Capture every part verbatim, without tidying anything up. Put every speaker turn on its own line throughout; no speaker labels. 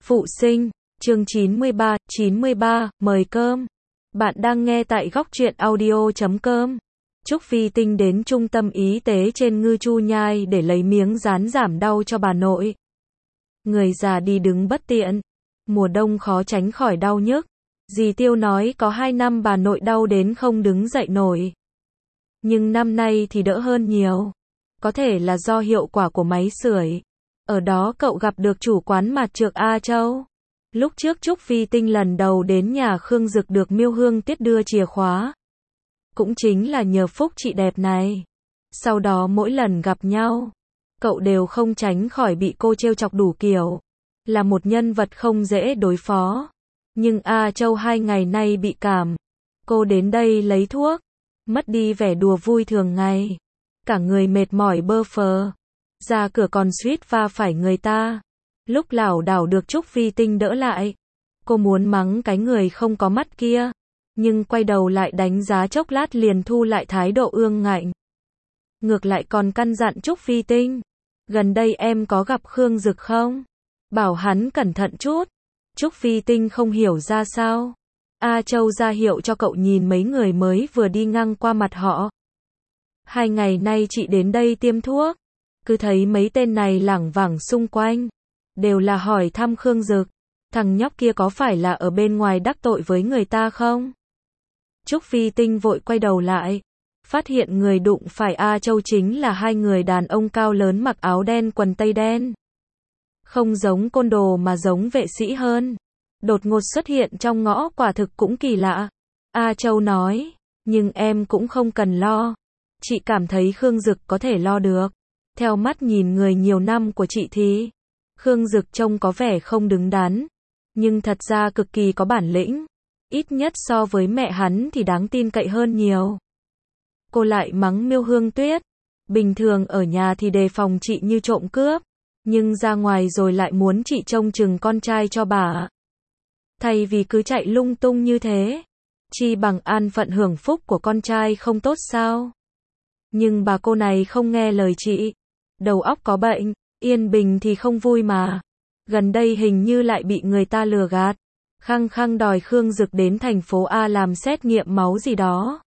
Phụ sinh, chương chín mươi ba, chín mươi ba, mời cơm. Bạn đang nghe tại góc truyện audio chấm com. Trúc Phi Tinh đến trung tâm y tế trên Ngư Chu Nhai để lấy miếng dán giảm đau cho bà nội. Người già đi đứng bất tiện. Mùa đông khó tránh khỏi đau nhức. Dì Tiêu nói có hai năm bà nội đau đến không đứng dậy nổi. Nhưng năm nay thì đỡ hơn nhiều. Có thể là do hiệu quả của máy sưởi. Ở đó cậu gặp được chủ quán mặt trược A Châu. Lúc trước Trúc Phi Tinh lần đầu đến nhà Khương Dực được Miêu Hương Tiết đưa chìa khóa. Cũng chính là nhờ phúc chị đẹp này. Sau đó mỗi lần gặp nhau, cậu đều không tránh khỏi bị cô trêu chọc đủ kiểu. Là một nhân vật không dễ đối phó. Nhưng A Châu hai ngày nay bị cảm. Cô đến đây lấy thuốc, mất đi vẻ đùa vui thường ngày. Cả người mệt mỏi bơ phờ. Ra cửa còn suýt va phải người ta. Lúc lảo đảo được Trúc Phi Tinh đỡ lại. Cô muốn mắng cái người không có mắt kia. Nhưng quay đầu lại đánh giá chốc lát liền thu lại thái độ ương ngạnh. Ngược lại còn căn dặn Trúc Phi Tinh. Gần đây em có gặp Khương Dực không? Bảo hắn cẩn thận chút. Trúc Phi Tinh không hiểu ra sao. A Châu ra hiệu cho cậu nhìn mấy người mới vừa đi ngang qua mặt họ. Hai ngày nay chị đến đây tiêm thuốc. Cứ thấy mấy tên này lảng vảng xung quanh. Đều là hỏi thăm Khương Dực. Thằng nhóc kia có phải là ở bên ngoài đắc tội với người ta không? Trúc Phi Tinh vội quay đầu lại. Phát hiện người đụng phải A Châu chính là hai người đàn ông cao lớn mặc áo đen quần tây đen. Không giống côn đồ mà giống vệ sĩ hơn. Đột ngột xuất hiện trong ngõ quả thực cũng kỳ lạ. A Châu nói, nhưng em cũng không cần lo. Chị cảm thấy Khương Dực có thể lo được. Theo mắt nhìn người nhiều năm của chị thì Khương Dực trông có vẻ không đứng đắn, nhưng thật ra cực kỳ có bản lĩnh. Ít nhất so với mẹ hắn thì đáng tin cậy hơn nhiều. Cô lại mắng Miêu Hương Tuyết. Bình thường ở nhà thì đề phòng chị như trộm cướp, nhưng ra ngoài rồi lại muốn chị trông chừng con trai cho bà. Thay vì cứ chạy lung tung như thế, chi bằng an phận hưởng phúc của con trai không tốt sao? Nhưng bà cô này không nghe lời chị. Đầu óc có bệnh, yên bình thì không vui mà. Gần đây hình như lại bị người ta lừa gạt. Khăng khăng đòi Khương Dực đến thành phố A làm xét nghiệm máu gì đó.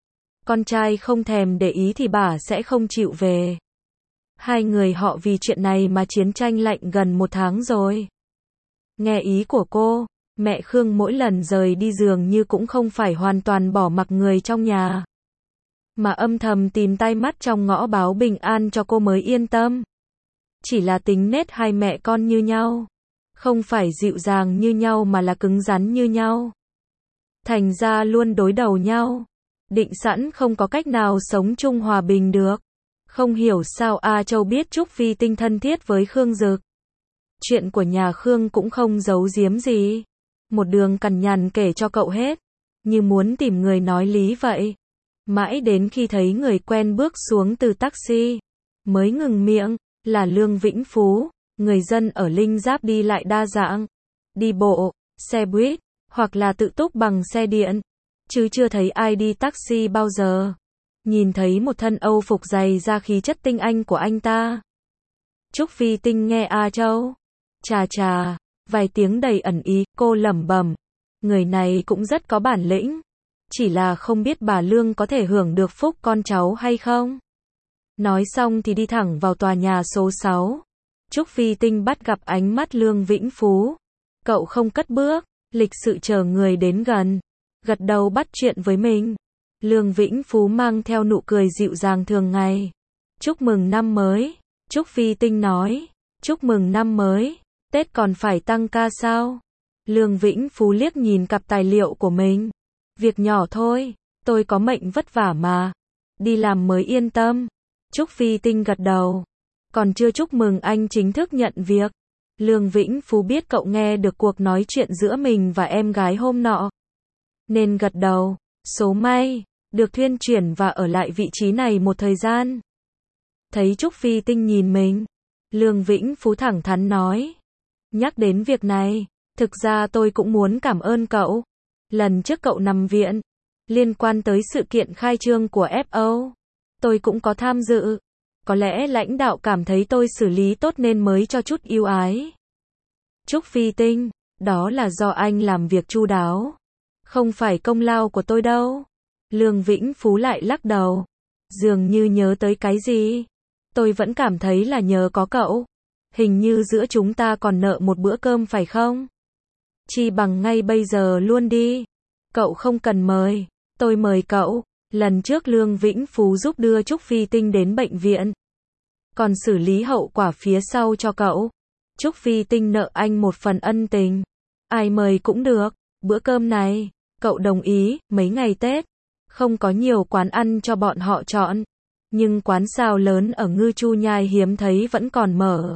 Con trai không thèm để ý thì bà sẽ không chịu về. Hai người họ vì chuyện này mà chiến tranh lạnh gần một tháng rồi. Nghe ý của cô, mẹ Khương mỗi lần rời đi dường như cũng không phải hoàn toàn bỏ mặc người trong nhà, mà âm thầm tìm tay mắt trong ngõ báo bình an cho cô mới yên tâm. Chỉ là tính nết hai mẹ con như nhau. Không phải dịu dàng như nhau mà là cứng rắn như nhau. Thành ra luôn đối đầu nhau. Định sẵn không có cách nào sống chung hòa bình được. Không hiểu sao A Châu biết Trúc Phi Tinh thân thiết với Khương Dực. Chuyện của nhà Khương cũng không giấu giếm gì. Một đường cằn nhằn kể cho cậu hết. Như muốn tìm người nói lý vậy. Mãi đến khi thấy người quen bước xuống từ taxi, mới ngừng miệng. Là Lương Vĩnh Phú. Người dân ở Linh Giáp đi lại đa dạng. Đi bộ, xe buýt, hoặc là tự túc bằng xe điện. Chứ chưa thấy ai đi taxi bao giờ. Nhìn thấy một thân Âu phục dày ra khí chất tinh anh của anh ta. Trúc Phi Tinh nghe A Châu. Chà chà, vài tiếng đầy ẩn ý, cô lẩm bẩm. Người này cũng rất có bản lĩnh. Chỉ là không biết bà Lương có thể hưởng được phúc con cháu hay không. Nói xong thì đi thẳng vào tòa nhà số sáu. Trúc Phi Tinh bắt gặp ánh mắt Lương Vĩnh Phú. Cậu không cất bước, lịch sự chờ người đến gần. Gật đầu bắt chuyện với mình. Lương Vĩnh Phú mang theo nụ cười dịu dàng thường ngày. Chúc mừng năm mới. Trúc Phi Tinh nói. Chúc mừng năm mới. Tết còn phải tăng ca sao? Lương Vĩnh Phú liếc nhìn cặp tài liệu của mình. Việc nhỏ thôi, tôi có mệnh vất vả mà. Đi làm mới yên tâm. Trúc Phi Tinh gật đầu. Còn chưa chúc mừng anh chính thức nhận việc. Lương Vĩnh Phú biết cậu nghe được cuộc nói chuyện giữa mình và em gái hôm nọ, nên gật đầu. Số may, được thuyên chuyển và ở lại vị trí này một thời gian. Thấy Trúc Phi Tinh nhìn mình, Lương Vĩnh Phú thẳng thắn nói. Nhắc đến việc này, thực ra tôi cũng muốn cảm ơn cậu. Lần trước cậu nằm viện, liên quan tới sự kiện khai trương của ép o, tôi cũng có tham dự. Có lẽ lãnh đạo cảm thấy tôi xử lý tốt nên mới cho chút ưu ái. Trúc Phi Tinh, đó là do anh làm việc chu đáo. Không phải công lao của tôi đâu. Lương Vĩnh Phú lại lắc đầu. Dường như nhớ tới cái gì. Tôi vẫn cảm thấy là nhờ có cậu. Hình như giữa chúng ta còn nợ một bữa cơm phải không? Chi bằng ngay bây giờ luôn đi. Cậu không cần mời. Tôi mời cậu. Lần trước Lương Vĩnh Phú giúp đưa Trúc Phi Tinh đến bệnh viện. Còn xử lý hậu quả phía sau cho cậu. Trúc Phi Tinh nợ anh một phần ân tình. Ai mời cũng được. Bữa cơm này, cậu đồng ý, mấy ngày Tết. Không có nhiều quán ăn cho bọn họ chọn. Nhưng quán sao lớn ở Ngư Chu Nhai hiếm thấy vẫn còn mở.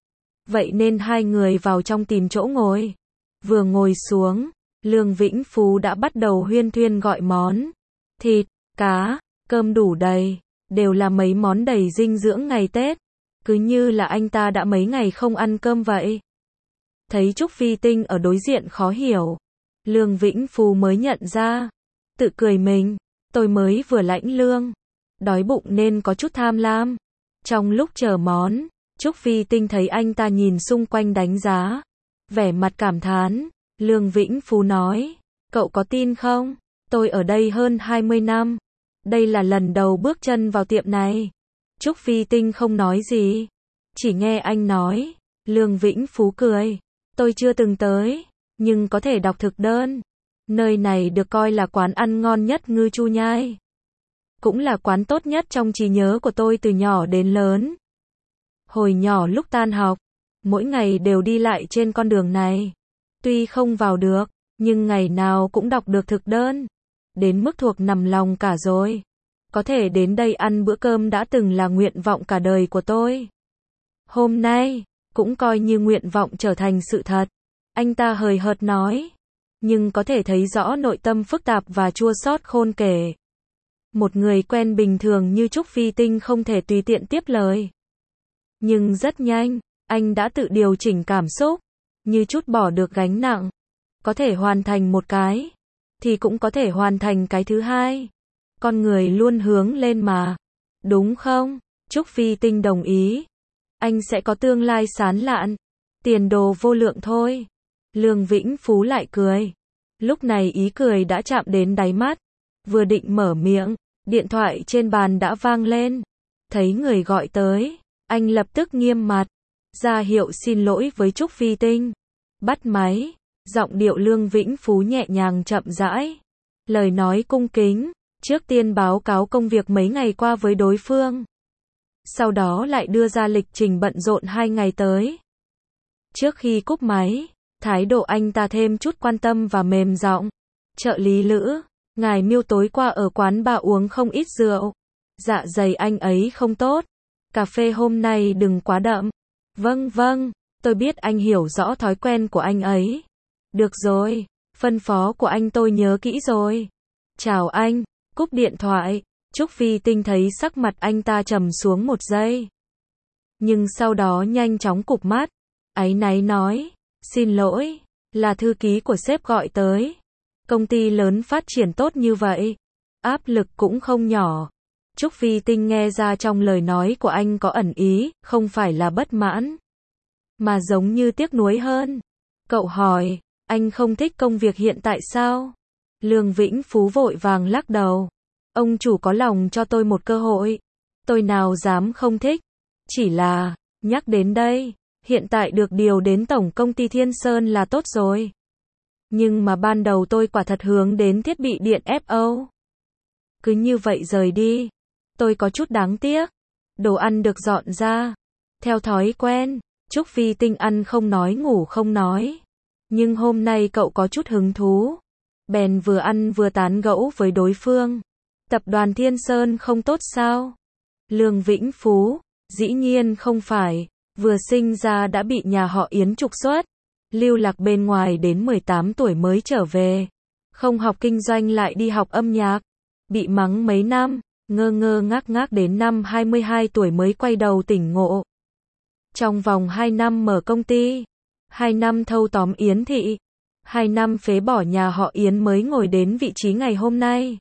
Vậy nên hai người vào trong tìm chỗ ngồi. Vừa ngồi xuống, Lương Vĩnh Phú đã bắt đầu huyên thuyên gọi món. Thịt, cá, cơm đủ đầy. Đều là mấy món đầy dinh dưỡng ngày Tết. Cứ như là anh ta đã mấy ngày không ăn cơm vậy. Thấy Trúc Phi Tinh ở đối diện khó hiểu. Lương Vĩnh Phú mới nhận ra. Tự cười mình. Tôi mới vừa lãnh lương. Đói bụng nên có chút tham lam. Trong lúc chờ món, Trúc Phi Tinh thấy anh ta nhìn xung quanh đánh giá. Vẻ mặt cảm thán. Lương Vĩnh Phú nói. Cậu có tin không? Tôi ở đây hơn hai mươi năm. Đây là lần đầu bước chân vào tiệm này. Trúc Phi Tinh không nói gì. Chỉ nghe anh nói. Lương Vĩnh Phú cười. Tôi chưa từng tới. Nhưng có thể đọc thực đơn. Nơi này được coi là quán ăn ngon nhất Ngư Chu Nhai. Cũng là quán tốt nhất trong trí nhớ của tôi từ nhỏ đến lớn. Hồi nhỏ lúc tan học, mỗi ngày đều đi lại trên con đường này. Tuy không vào được, nhưng ngày nào cũng đọc được thực đơn. Đến mức thuộc nằm lòng cả rồi. Có thể đến đây ăn bữa cơm đã từng là nguyện vọng cả đời của tôi. Hôm nay, cũng coi như nguyện vọng trở thành sự thật. Anh ta hời hợt nói. Nhưng có thể thấy rõ nội tâm phức tạp và chua xót khôn kể. Một người quen bình thường như Trúc Phi Tinh không thể tùy tiện tiếp lời. Nhưng rất nhanh, anh đã tự điều chỉnh cảm xúc. Như trút bỏ được gánh nặng. Có thể hoàn thành một cái. Thì cũng có thể hoàn thành cái thứ hai. Con người luôn hướng lên mà. Đúng không? Trúc Phi Tinh đồng ý. Anh sẽ có tương lai sáng lạn. Tiền đồ vô lượng thôi. Lương Vĩnh Phú lại cười. Lúc này ý cười đã chạm đến đáy mắt. Vừa định mở miệng, điện thoại trên bàn đã vang lên. Thấy người gọi tới, anh lập tức nghiêm mặt. Ra hiệu xin lỗi với Trúc Phi Tinh. Bắt máy, giọng điệu Lương Vĩnh Phú nhẹ nhàng chậm rãi. Lời nói cung kính, trước tiên báo cáo công việc mấy ngày qua với đối phương. Sau đó lại đưa ra lịch trình bận rộn hai ngày tới. Trước khi cúp máy, thái độ anh ta thêm chút quan tâm và mềm giọng. Trợ lý Lữ, ngài Miêu tối qua ở quán bà uống không ít rượu. Dạ dày anh ấy không tốt. Cà phê hôm nay đừng quá đậm. Vâng vâng, tôi biết anh hiểu rõ thói quen của anh ấy. Được rồi, phân phó của anh tôi nhớ kỹ rồi. Chào anh, cúp điện thoại. Trúc Phi Tinh thấy sắc mặt anh ta trầm xuống một giây. Nhưng sau đó nhanh chóng cụp mắt. Áy náy nói, xin lỗi, là thư ký của sếp gọi tới. Công ty lớn phát triển tốt như vậy. Áp lực cũng không nhỏ. Trúc Phi Tinh nghe ra trong lời nói của anh có ẩn ý, không phải là bất mãn. Mà giống như tiếc nuối hơn. Cậu hỏi, anh không thích công việc hiện tại sao? Lương Vĩnh Phú vội vàng lắc đầu. Ông chủ có lòng cho tôi một cơ hội. Tôi nào dám không thích. Chỉ là, nhắc đến đây, hiện tại được điều đến tổng công ty Thiên Sơn là tốt rồi. Nhưng mà ban đầu tôi quả thật hướng đến thiết bị điện ép ô. Cứ như vậy rời đi. Tôi có chút đáng tiếc. Đồ ăn được dọn ra. Theo thói quen, Trúc Phi Tinh ăn không nói ngủ không nói. Nhưng hôm nay cậu có chút hứng thú. Bèn vừa ăn vừa tán gẫu với đối phương. Tập đoàn Thiên Sơn không tốt sao? Lương Vĩnh Phú, dĩ nhiên không phải. Vừa sinh ra đã bị nhà họ Yến trục xuất. Lưu lạc bên ngoài đến mười tám tuổi mới trở về. Không học kinh doanh lại đi học âm nhạc. Bị mắng mấy năm, ngơ ngơ ngác ngác đến năm hai mươi hai tuổi mới quay đầu tỉnh ngộ. Trong vòng hai năm mở công ty, hai năm thâu tóm Yến thị, hai năm phế bỏ nhà họ Yến mới ngồi đến vị trí ngày hôm nay.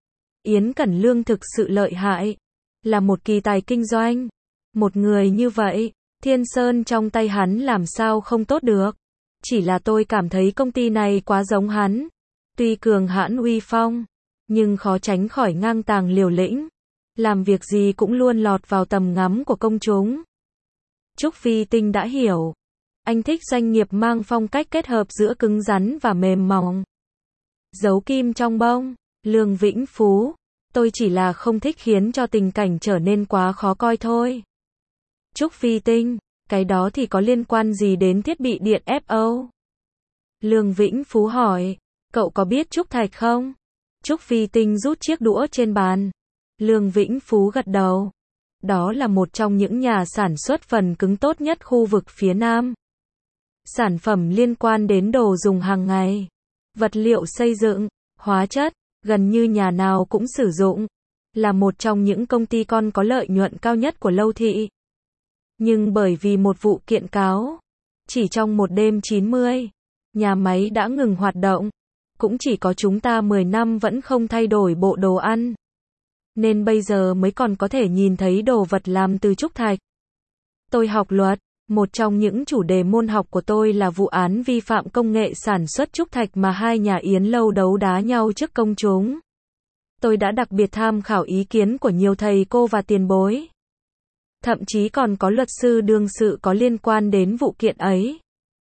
Yến Cẩn Lương thực sự lợi hại, là một kỳ tài kinh doanh. Một người như vậy, Thiên Sơn trong tay hắn làm sao không tốt được. Chỉ là tôi cảm thấy công ty này quá giống hắn. Tuy cường hãn uy phong, nhưng khó tránh khỏi ngang tàng liều lĩnh. Làm việc gì cũng luôn lọt vào tầm ngắm của công chúng. Trúc Phi Tinh đã hiểu. Anh thích doanh nghiệp mang phong cách kết hợp giữa cứng rắn và mềm mỏng. Giấu kim trong bông. Lương Vĩnh Phú. Tôi chỉ là không thích khiến cho tình cảnh trở nên quá khó coi thôi. Trúc Phi Tinh. Cái đó thì có liên quan gì đến thiết bị điện ép ô? Lương Vĩnh Phú hỏi. Cậu có biết Trúc Thạch không? Trúc Phi Tinh rút chiếc đũa trên bàn. Lương Vĩnh Phú gật đầu. Đó là một trong những nhà sản xuất phần cứng tốt nhất khu vực phía Nam. Sản phẩm liên quan đến đồ dùng hàng ngày, vật liệu xây dựng, hóa chất, gần như nhà nào cũng sử dụng. Là một trong những công ty con có lợi nhuận cao nhất của Lâu Thị. Nhưng bởi vì một vụ kiện cáo, chỉ trong một đêm chín mươi, nhà máy đã ngừng hoạt động. Cũng chỉ có chúng ta mười năm vẫn không thay đổi bộ đồ ăn. Nên bây giờ mới còn có thể nhìn thấy đồ vật làm từ trúc thạch. Tôi học luật, một trong những chủ đề môn học của tôi là vụ án vi phạm công nghệ sản xuất trúc thạch mà hai nhà Yến Lâu đấu đá nhau trước công chúng. Tôi đã đặc biệt tham khảo ý kiến của nhiều thầy cô và tiền bối. Thậm chí còn có luật sư đương sự có liên quan đến vụ kiện ấy.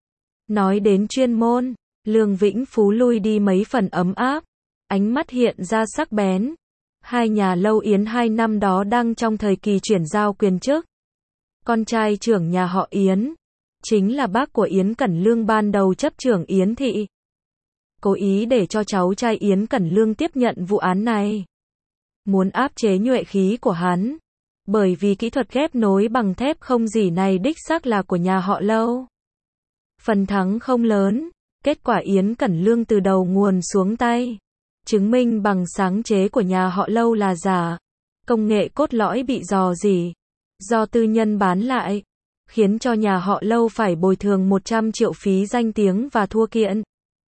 Nói đến chuyên môn, Lương Vĩnh Phú lui đi mấy phần ấm áp, ánh mắt hiện ra sắc bén. Hai nhà Lâu Yến hai năm đó đang trong thời kỳ chuyển giao quyền chức. Con trai trưởng nhà họ Yến, chính là bác của Yến Cẩn Lương ban đầu chấp trưởng Yến Thị. Cố ý để cho cháu trai Yến Cẩn Lương tiếp nhận vụ án này. Muốn áp chế nhuệ khí của hắn. Bởi vì kỹ thuật ghép nối bằng thép không gỉ này đích xác là của nhà họ Lâu. Phần thắng không lớn, kết quả Yến Cẩn Lương từ đầu nguồn xuống tay. Chứng minh bằng sáng chế của nhà họ Lâu là giả. Công nghệ cốt lõi bị rò rỉ. Do tư nhân bán lại. Khiến cho nhà họ Lâu phải bồi thường một trăm triệu phí danh tiếng và thua kiện.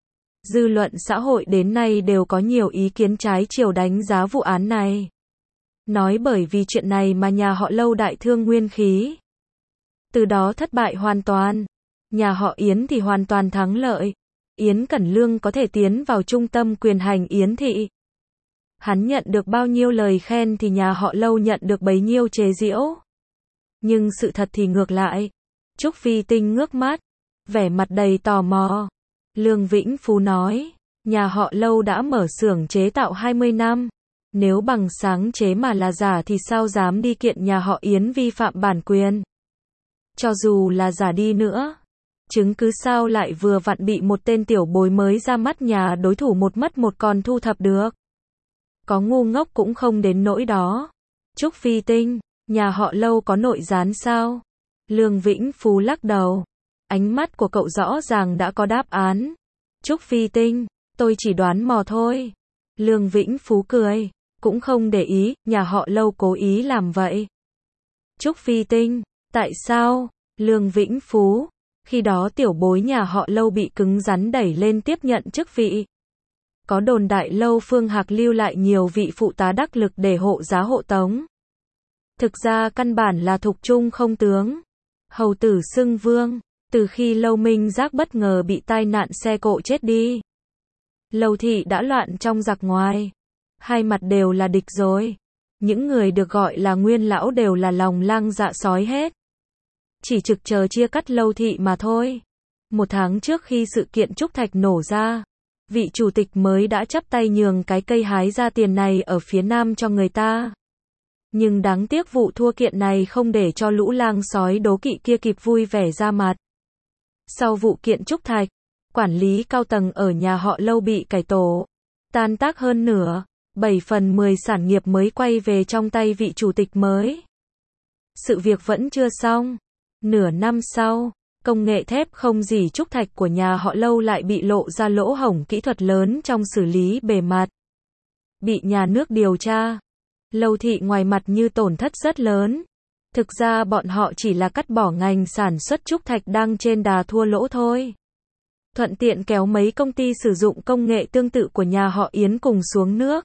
Dư luận xã hội đến nay đều có nhiều ý kiến trái chiều đánh giá vụ án này. Nói bởi vì chuyện này mà nhà họ Lâu đại thương nguyên khí. Từ đó thất bại hoàn toàn. Nhà họ Yến thì hoàn toàn thắng lợi. Yến Cẩn Lương có thể tiến vào trung tâm quyền hành Yến Thị. Hắn nhận được bao nhiêu lời khen thì nhà họ Lâu nhận được bấy nhiêu chế giễu. Nhưng sự thật thì ngược lại. Trúc Phi Tinh ngước mắt, vẻ mặt đầy tò mò. Lương Vĩnh Phú nói, nhà họ Lâu đã mở xưởng chế tạo hai mươi năm. Nếu bằng sáng chế mà là giả thì sao dám đi kiện nhà họ Yến vi phạm bản quyền. Cho dù là giả đi nữa, chứng cứ sao lại vừa vặn bị một tên tiểu bối mới ra mắt nhà đối thủ một mất một còn thu thập được. Có ngu ngốc cũng không đến nỗi đó. Trúc Phi Tinh, nhà họ Lâu có nội gián sao? Lương Vĩnh Phú lắc đầu. Ánh mắt của cậu rõ ràng đã có đáp án. Trúc Phi Tinh, tôi chỉ đoán mò thôi. Lương Vĩnh Phú cười, cũng không để ý, nhà họ Lâu cố ý làm vậy. Trúc Phi Tinh, tại sao? Lương Vĩnh Phú, khi đó tiểu bối nhà họ Lâu bị cứng rắn đẩy lên tiếp nhận chức vị. Có đồn đại Lâu Phương Hạc lưu lại nhiều vị phụ tá đắc lực để hộ giá hộ tống. Thực ra căn bản là thục trung không tướng. Hầu tử xưng vương, từ khi Lâu Minh Giác bất ngờ bị tai nạn xe cộ chết đi. Lâu Thị đã loạn trong giặc ngoài. Hai mặt đều là địch rồi. Những người được gọi là nguyên lão đều là lòng lang dạ sói hết. Chỉ trực chờ chia cắt Lâu Thị mà thôi. Một tháng trước khi sự kiện trúc thạch nổ ra, vị chủ tịch mới đã chắp tay nhường cái cây hái ra tiền này ở phía Nam cho người ta. Nhưng đáng tiếc vụ thua kiện này không để cho lũ lang sói đố kỵ kia kịp vui vẻ ra mặt. Sau vụ kiện trúc thạch, quản lý cao tầng ở nhà họ Lâu bị cải tổ, tan tác hơn nửa, bảy phần mười sản nghiệp mới quay về trong tay vị chủ tịch mới. Sự việc vẫn chưa xong. Nửa năm sau, công nghệ thép không gỉ trúc thạch của nhà họ Lâu lại bị lộ ra lỗ hổng kỹ thuật lớn trong xử lý bề mặt. Bị nhà nước điều tra. Lâu Thị ngoài mặt như tổn thất rất lớn. Thực ra bọn họ chỉ là cắt bỏ ngành sản xuất trúc thạch đang trên đà thua lỗ thôi. Thuận tiện kéo mấy công ty sử dụng công nghệ tương tự của nhà họ Yến cùng xuống nước.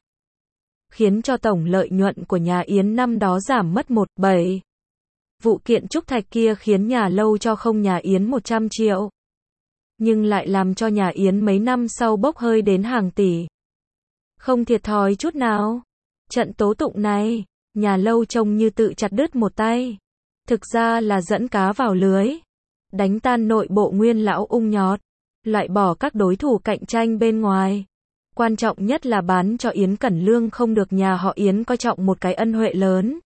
Khiến cho tổng lợi nhuận của nhà Yến năm đó giảm mất một phẩy bảy. Vụ kiện trúc thạch kia khiến nhà Lâu cho không nhà Yến một trăm triệu. nhưng lại làm cho nhà Yến mấy năm sau bốc hơi đến hàng tỷ. Không thiệt thòi chút nào. Trận tố tụng này, nhà Lâu trông như tự chặt đứt một tay. Thực ra là dẫn cá vào lưới. Đánh tan nội bộ Nguyên lão ung nhọt. Loại bỏ các đối thủ cạnh tranh bên ngoài. Quan trọng nhất là bán cho Yến Cẩn Lương không được nhà họ Yến coi trọng một cái ân huệ lớn.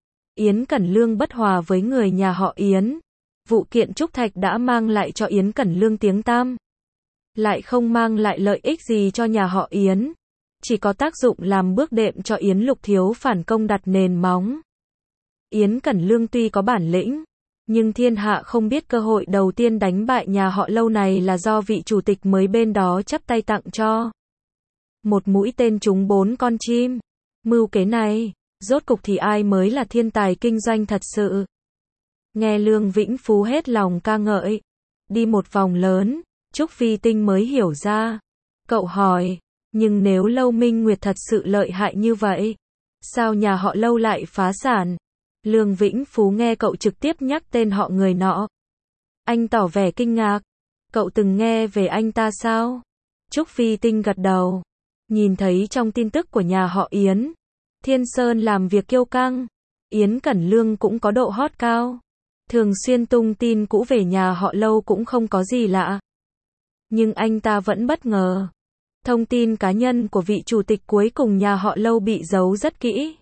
Yến Cẩn Lương bất hòa với người nhà họ Yến. Vụ kiện trúc thạch đã mang lại cho Yến Cẩn Lương tiếng tăm. Lại không mang lại lợi ích gì cho nhà họ Yến. Chỉ có tác dụng làm bước đệm cho Yến Lục Thiếu phản công đặt nền móng. Yến Cẩn Lương tuy có bản lĩnh, nhưng thiên hạ không biết cơ hội đầu tiên đánh bại nhà họ Lâu này là do vị chủ tịch mới bên đó chắp tay tặng cho. Một mũi tên trúng bốn con chim. Mưu kế này, rốt cục thì ai mới là thiên tài kinh doanh thật sự. Nghe Lương Vĩnh Phú hết lòng ca ngợi. Đi một vòng lớn, Trúc Phi Tinh mới hiểu ra. Cậu hỏi, nhưng nếu Lâu Minh Nguyệt thật sự lợi hại như vậy, sao nhà họ Lâu lại phá sản? Lương Vĩnh Phú nghe cậu trực tiếp nhắc tên họ người nọ. Anh tỏ vẻ kinh ngạc. Cậu từng nghe về anh ta sao? Trúc Phi Tinh gật đầu. Nhìn thấy trong tin tức của nhà họ Yến, Thiên Sơn làm việc kiêu căng, Yến Cẩn Lương cũng có độ hot cao. Thường xuyên tung tin cũ về nhà họ Lâu cũng không có gì lạ. Nhưng anh ta vẫn bất ngờ. Thông tin cá nhân của vị chủ tịch cuối cùng nhà họ Lâu bị giấu rất kỹ.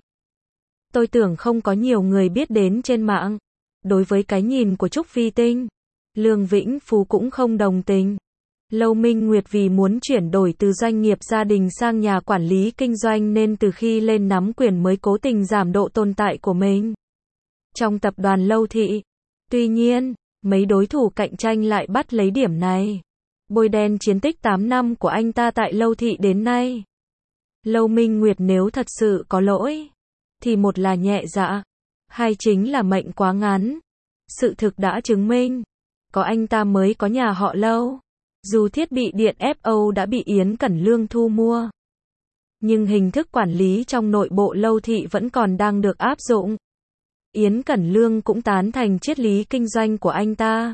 Tôi tưởng không có nhiều người biết đến trên mạng. Đối với cái nhìn của Trúc Phi Tinh, Lương Vĩnh Phú cũng không đồng tình. Lâu Minh Nguyệt vì muốn chuyển đổi từ doanh nghiệp gia đình sang nhà quản lý kinh doanh nên từ khi lên nắm quyền mới cố tình giảm độ tồn tại của mình trong tập đoàn Lâu Thị. Tuy nhiên, mấy đối thủ cạnh tranh lại bắt lấy điểm này. Bôi đen chiến tích tám năm của anh ta tại Lâu Thị đến nay. Lâu Minh Nguyệt nếu thật sự có lỗi, thì một là nhẹ dạ, hai chính là mệnh quá ngắn. Sự thực đã chứng minh, có anh ta mới có nhà họ Lâu. Dù thiết bị điện ép ô đã bị Yến Cẩn Lương thu mua, nhưng hình thức quản lý trong nội bộ Lâu Thị vẫn còn đang được áp dụng. Yến Cẩn Lương cũng tán thành triết lý kinh doanh của anh ta.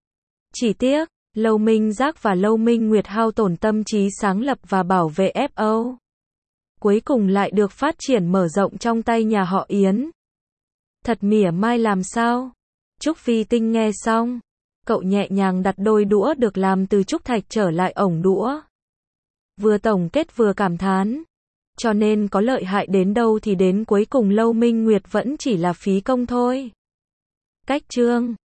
Chỉ tiếc, Lâu Minh Giác và Lâu Minh Nguyệt hao tổn tâm trí sáng lập và bảo vệ ép ô. Cuối cùng lại được phát triển mở rộng trong tay nhà họ Yến. Thật mỉa mai làm sao? Trúc Phi Tinh nghe xong, cậu nhẹ nhàng đặt đôi đũa được làm từ trúc thạch trở lại ổng đũa. Vừa tổng kết vừa cảm thán. Cho nên có lợi hại đến đâu thì đến cuối cùng Lâu Minh Nguyệt vẫn chỉ là phí công thôi. Cách chương